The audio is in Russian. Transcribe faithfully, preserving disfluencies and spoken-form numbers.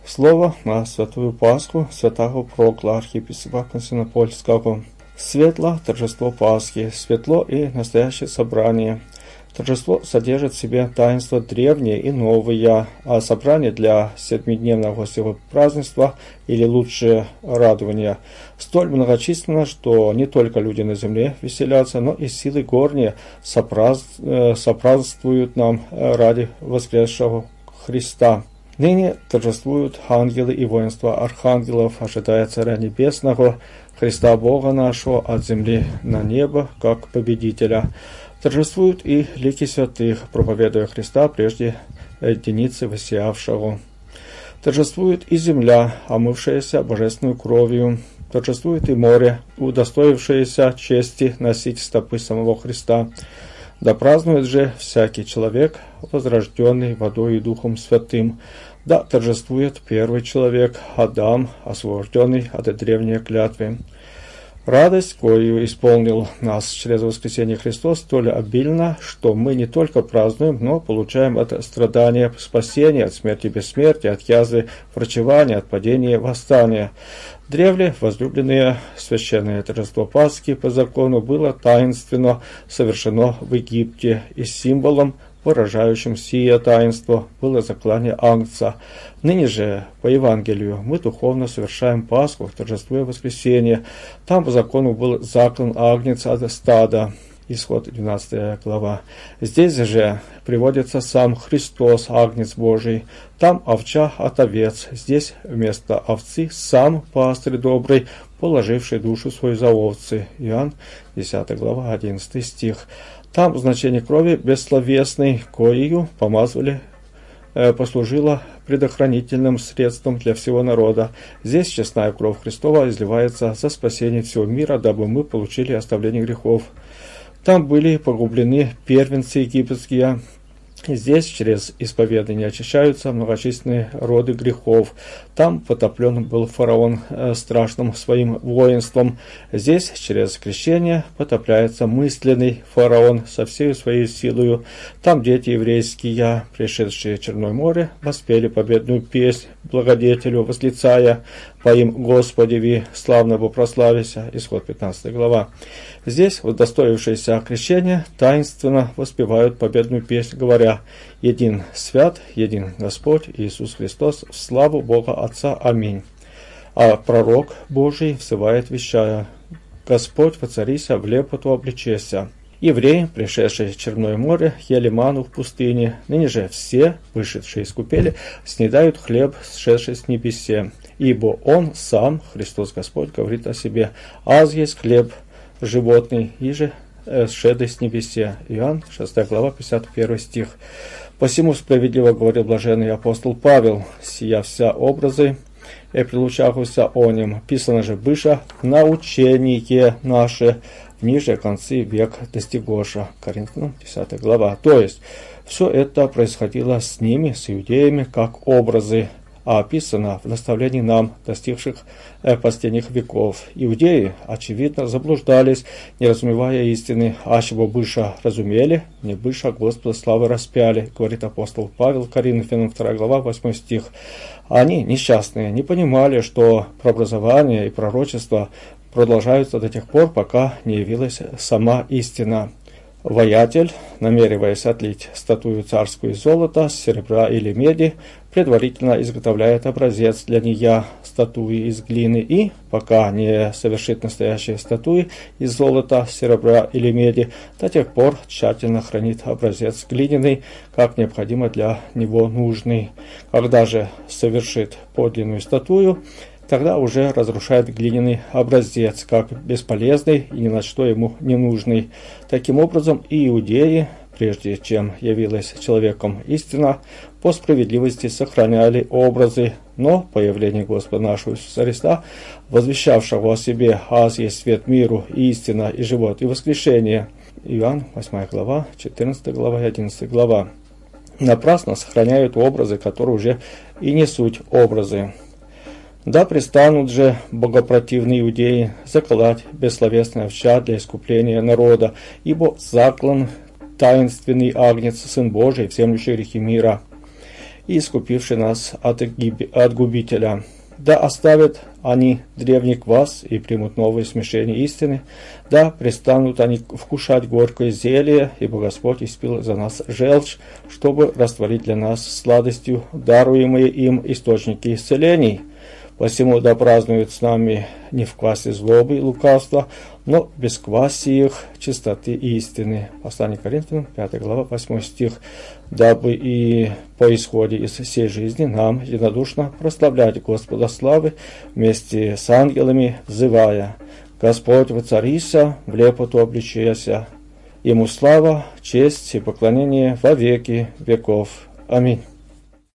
Слово на Святую Пасху святого Прокла, архиепископа Константинопольского. Светло торжество Пасхи, светло и настоящее собрание. Торжество содержит в себе таинства древние и новые, а собрание для седмидневного гостевого празднества, или лучше радования, столь многочисленно, что не только люди на земле веселятся, но и силы горние сопразднуют нам ради воскресшего Христа. Ныне торжествуют ангелы и воинства архангелов, ожидая Царя Небесного, Христа Бога нашего, от земли на небо, как победителя. Торжествуют и лики святых, проповедуя Христа прежде деницы воссиявшего. Торжествует и земля, омывшаяся божественной кровью. Торжествует и море, удостоившееся чести носить стопы самого Христа. Да празднует же всякий человек, возрожденный водой и Духом Святым. Да торжествует первый человек, Адам, освобожденный от древней клятвы. Радость, кою исполнил нас через воскресение Христос, столь обильна, что мы не только празднуем, но получаем от страдания спасения, от смерти бессмертия, от язвы врачевания, от падения восстания. Древле возлюбленное священное торжество Пасхи по закону было таинственно совершено в Египте, и символом, выражающим сие таинство, было заклание Агнца. Ныне же, по Евангелию, мы духовно совершаем Пасху, торжествуя воскресение. Там по закону был заклан Агнец от стада. Исход двенадцатая глава. Здесь же приводится сам Христос, Агнец Божий. Там овча от овец. Здесь вместо овцы сам пастырь добрый, положивший душу свою за овцы. Иоанн десятая глава, одиннадцатый стих. Там значение крови бессловесной, коею помазывали, э, послужила предохранительным средством для всего народа. Здесь честная кровь Христова изливается за спасение всего мира, дабы мы получили оставление грехов. Там были погублены первенцы египетские. Здесь через исповедание очищаются многочисленные роды грехов. Там потоплен был фараон э, страшным своим воинством. Здесь через крещение потопляется мысленный фараон со всей своей силою. Там дети еврейские, пришедшие в Черное море, воспели победную песнь благодетелю, восклицая: «Поим Господеви, славно бы прославися». Исход пятнадцатая глава. Здесь удостоившиеся крещения таинственно воспевают победную песнь, говоря: «Един свят, един Господь Иисус Христос, в славу Бога Отца. Аминь». А пророк Божий взывает, вещая: «Господь, воцарися, в лепоту обличеся». Евреи, пришедшие в Черное море, ели ману в пустыне. Ныне же все, вышедшие из купели, снедают хлеб, сшедший с небесе. Ибо Он сам, Христос Господь, говорит о себе: «Аз есть хлеб животный, иже сшедый с небесе». Иоанн шестая глава, пятьдесят первый стих. «Посему справедливо говорил блаженный апостол Павел, сия вся образы, и прилучахуся о нем, писано же быша, научение наше, в ниже концы век достигоша». Коринфянам десятая глава. То есть, все это происходило с ними, с иудеями, как образы, а описано в наставлении нам, достигших э, последних веков. Иудеи, очевидно, заблуждались, не разумевая истины, а чего быша разумели, не быша Господа славы распяли, говорит апостол Павел Коринфянам вторая глава, восьмой стих. Они, несчастные, не понимали, что преобразование и пророчество продолжаются до тех пор, пока не явилась сама истина. Воятель, намереваясь отлить статую царскую из золота, с серебра или меди, предварительно изготовляет образец для нее статуи из глины и, пока не совершит настоящие статуи из золота, серебра или меди, до тех пор тщательно хранит образец глиняный, как необходимо для него нужный. Когда же совершит подлинную статую, тогда уже разрушает глиняный образец, как бесполезный и ни на что ему не нужный. Таким образом, и иудеи, прежде чем явилась человеком истина, по справедливости сохраняли образы, но появление Господа нашего Иисуса Христа, возвещавшего о себе: «Аз есть свет миру, и истина, и живот, и воскрешение». Иоанн восьмая глава, четырнадцатая глава и одиннадцатая глава. Напрасно сохраняют образы, которые уже и не суть образы. Да престанут же богопротивные иудеи заколоть бессловесные овча для искупления народа, ибо заклан таинственный Агнец, Сын Божий, всемлющий грехи мира. и искупивший нас от, от губителя. Да оставят они древний квас и примут новые смешения истины, да престанут они вкушать горькое зелье, ибо Господь испил за нас желчь, чтобы растворить для нас сладостью даруемые им источники исцелений. Посему да празднуют с нами не в квасе злобы и лукавства, но без кваси их чистоты и истины. Послание к Коринфянам, пятая глава, восьмой стих. Дабы и по исходе из всей жизни нам единодушно прославлять Господа славы вместе с ангелами, взывая: Господь воцарися, в лепоту обличаяся. Ему слава, честь и поклонение во веки веков. Аминь.